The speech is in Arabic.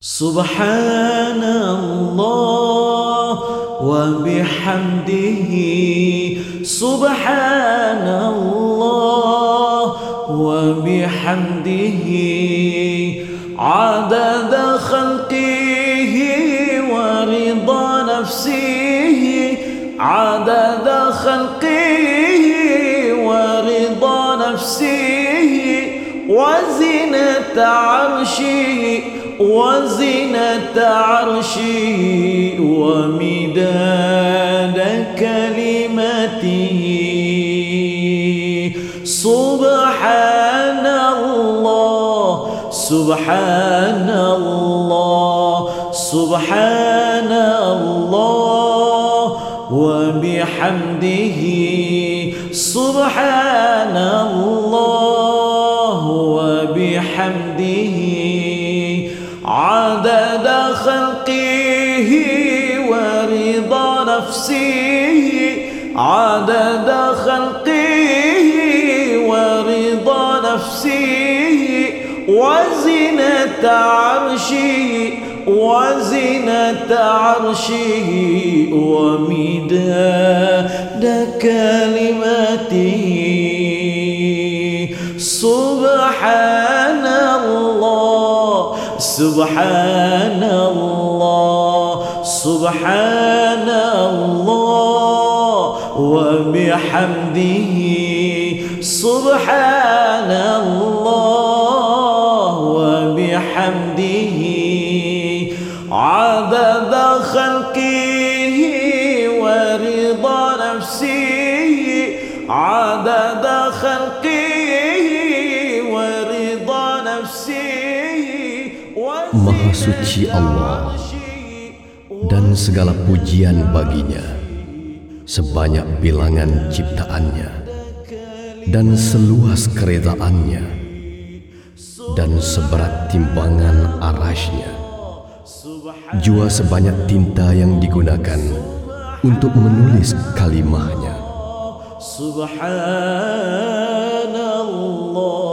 Subhanallah wa bihamdihi, Subhanallah wa bihamdihi, adada khalqihi wa rida nafsihi, adada khalqihi wa rida nafsihi, wa zinata arshihi وزنة عرشه ومداد كلمته. سبحان الله سبحان الله سبحان الله وبحمده سبحان الله وبحمده عدد خلقه ورضا نفسه عدد خلقه ورضا نفسه وزنة عرشه وزنة عرشه ومداد كلماته. سبحان الله سبحان الله سبحان الله وبحمده سبحان الله وبحمده عدد خلقه ورضا نفسه عدد خلقه ورضا نفسه. Maha suci Allah dan segala pujian baginya, sebanyak bilangan ciptaannya dan seluas keredaannya dan seberat timbangan arasnya, jua sebanyak tinta yang digunakan untuk menulis kalimahnya. Subhanallah